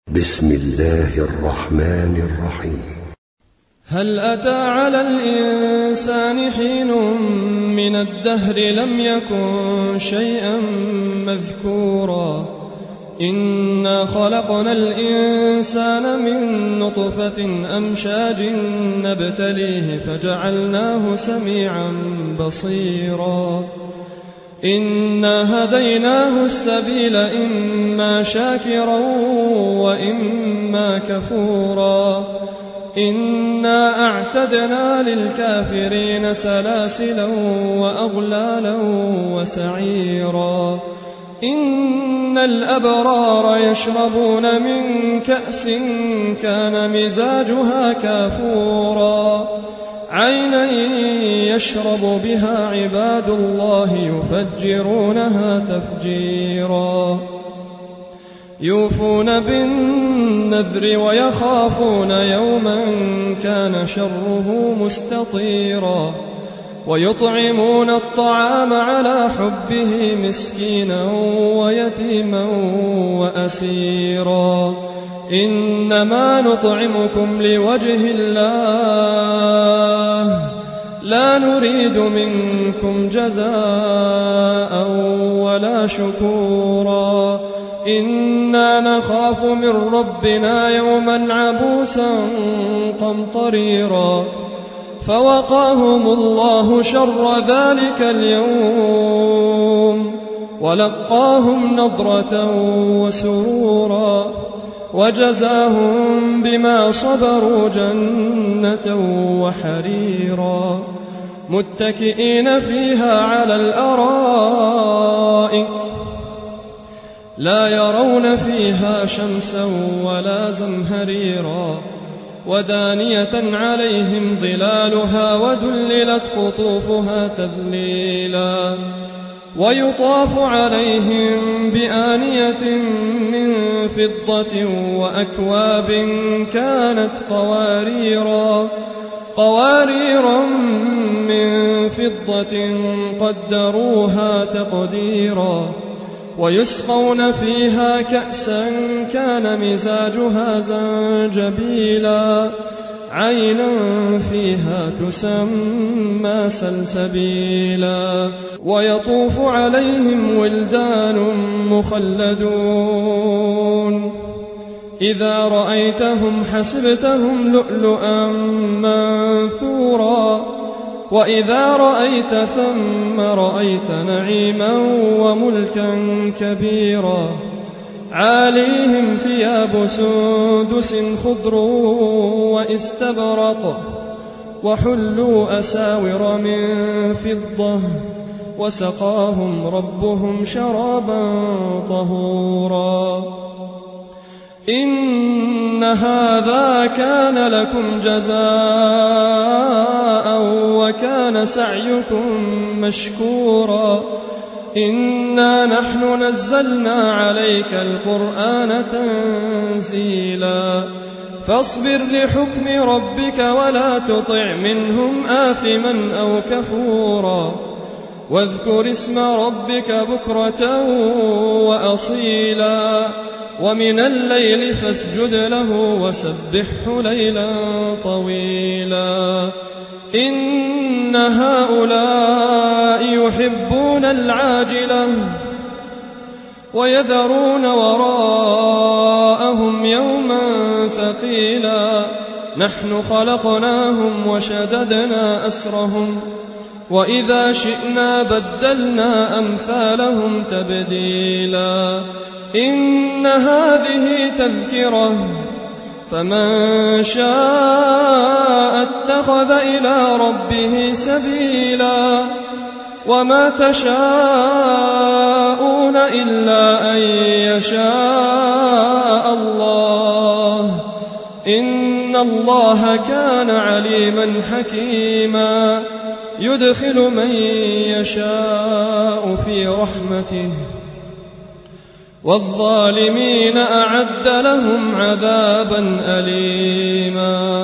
بسم الله الرحمن الرحيم. هل أتى على الإنسان حين من الدهر لم يكن شيئا مذكورا إنا خلقنا الإنسان من نطفة أمشاج نبتليه فجعلناه سميعا بصيرا إنا هديناه السبيل إما شاكرا وإما كفورا إنا أعتدنا للكافرين سلاسلا وأغلالا وسعيرا إن الأبرار يشربون من كأس كان مزاجها كافورا عينا يشرب بها عباد الله يفجرونها تفجيرا يوفون بالنذر ويخافون يوما كان شره مستطيرا ويطعمون الطعام على حبه مسكينا ويتيما وأسيرا إنما نطعمكم لوجه الله لا نريد منكم جزاء ولا شكورا إنا نخاف من ربنا يوما عبوسا قمطريرا فوقاهم الله شر ذلك اليوم ولقاهم نضرة وسرورا وجزاهم بما صبروا جنة وحريرا متكئين فيها على الأرائك لا يرون فيها شمسا ولا زمهريرا ودانية عليهم ظلالها وذللت قطوفها تذليلا ويطاف عليهم بآنية من فضة وأكواب كانت قواريرا من فضة قدروها تقديرا ويسقون فيها كأسا كان مزاجها زنجبيلا عينا فيها تسمى سلسبيلا ويطوف عليهم ولدان مخلدون إذا رأيتهم حسبتهم لؤلؤا منثورا وإذا رأيت ثم رأيت نعيما وملكا كبيرا عاليهم ثياب سندس خضر واستبرق وحلوا أساور من فضة وسقاهم ربهم شرابا طهورا إن هذا كان لكم جزاء وكان سعيكم مشكورا إنا نحن نزلنا عليك القرآن تنزيلا فاصبر لحكم ربك ولا تطع منهم آثما أو كفورا واذكر اسم ربك بكرة وأصيلا ومن الليل فاسجد له وسبحه ليلا طويلا إن هؤلاء يحبون العاجلة ويذرون وراءهم يوما ثقيلا نحن خلقناهم وشددنا أسرهم وإذا شئنا بدلنا أمثالهم تبديلا إن هذه تذكرة فمن شاء اتخذ إلى ربه سبيلا وما تشاءون إلا أن يشاء الله إن الله كان عليما حكيما يدخل من يشاء في رحمته والظالمين أعد لهم عذابا أليما